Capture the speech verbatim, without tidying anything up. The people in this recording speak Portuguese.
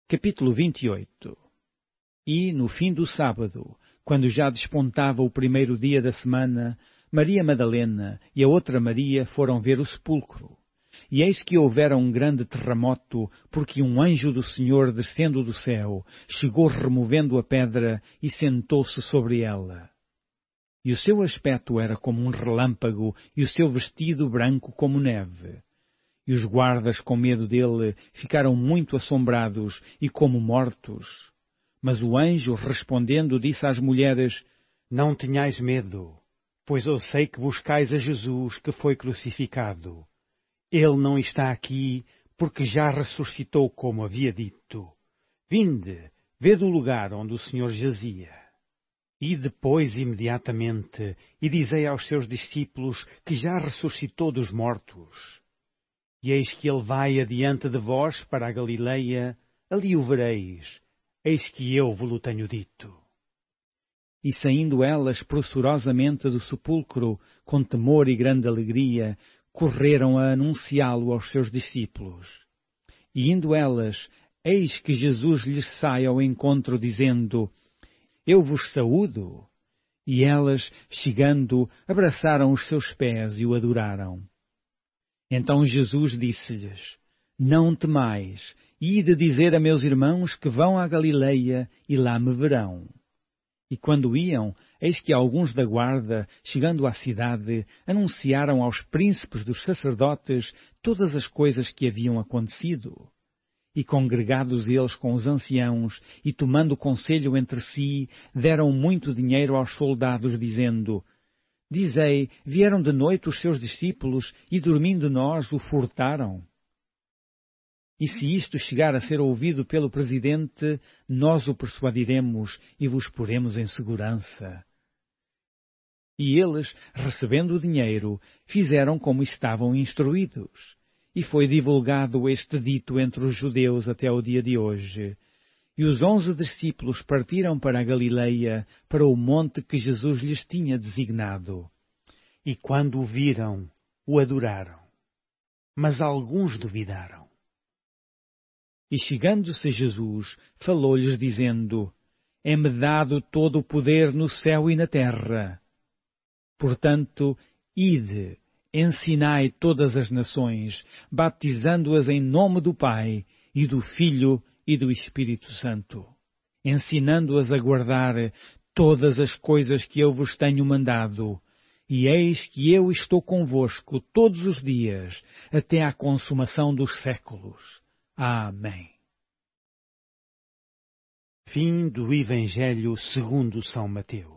Capítulo vinte e oito. E, no fim do sábado, quando já despontava o primeiro dia da semana, Maria Madalena e a outra Maria foram ver o sepulcro. E eis que houvera um grande terremoto, porque um anjo do Senhor, descendo do céu, chegou removendo a pedra e sentou-se sobre ela. E o seu aspecto era como um relâmpago, e o seu vestido branco como neve. E os guardas, com medo dele, ficaram muito assombrados e como mortos. Mas o anjo, respondendo, disse às mulheres: Não tenhais medo, pois eu sei que buscais a Jesus que foi crucificado. Ele não está aqui, porque já ressuscitou, como havia dito. Vinde, vede o lugar onde o Senhor jazia. E depois, imediatamente, e dizei aos seus discípulos que já ressuscitou dos mortos. E eis que ele vai adiante de vós para a Galileia, ali o vereis. Eis que eu vos tenho dito. E saindo elas pressurosamente do sepulcro, com temor e grande alegria, correram a anunciá-lo aos seus discípulos. E indo elas, eis que Jesus lhes sai ao encontro, dizendo: Eu vos saúdo. E elas, chegando, abraçaram os seus pés e o adoraram. Então Jesus disse-lhes: Não temais, ide dizer a meus irmãos que vão à Galileia e lá me verão. E quando iam, eis que alguns da guarda, chegando à cidade, anunciaram aos príncipes dos sacerdotes todas as coisas que haviam acontecido. E congregados eles com os anciãos, e tomando conselho entre si, deram muito dinheiro aos soldados, dizendo: Dizei, vieram de noite os seus discípulos, e dormindo nós o furtaram? E se isto chegar a ser ouvido pelo presidente, nós o persuadiremos e vos poremos em segurança. E eles, recebendo o dinheiro, fizeram como estavam instruídos. E foi divulgado este dito entre os judeus até o dia de hoje. E os onze discípulos partiram para a Galileia, para o monte que Jesus lhes tinha designado. E quando o viram, o adoraram. Mas alguns duvidaram. E chegando-se Jesus, falou-lhes dizendo: É-me dado todo o poder no céu e na terra. Portanto, ide, ensinai todas as nações, batizando-as em nome do Pai, e do Filho e do Espírito Santo, ensinando-as a guardar todas as coisas que eu vos tenho mandado. E eis que eu estou convosco todos os dias, até à consumação dos séculos. Amém. Fim do Evangelho segundo São Mateus.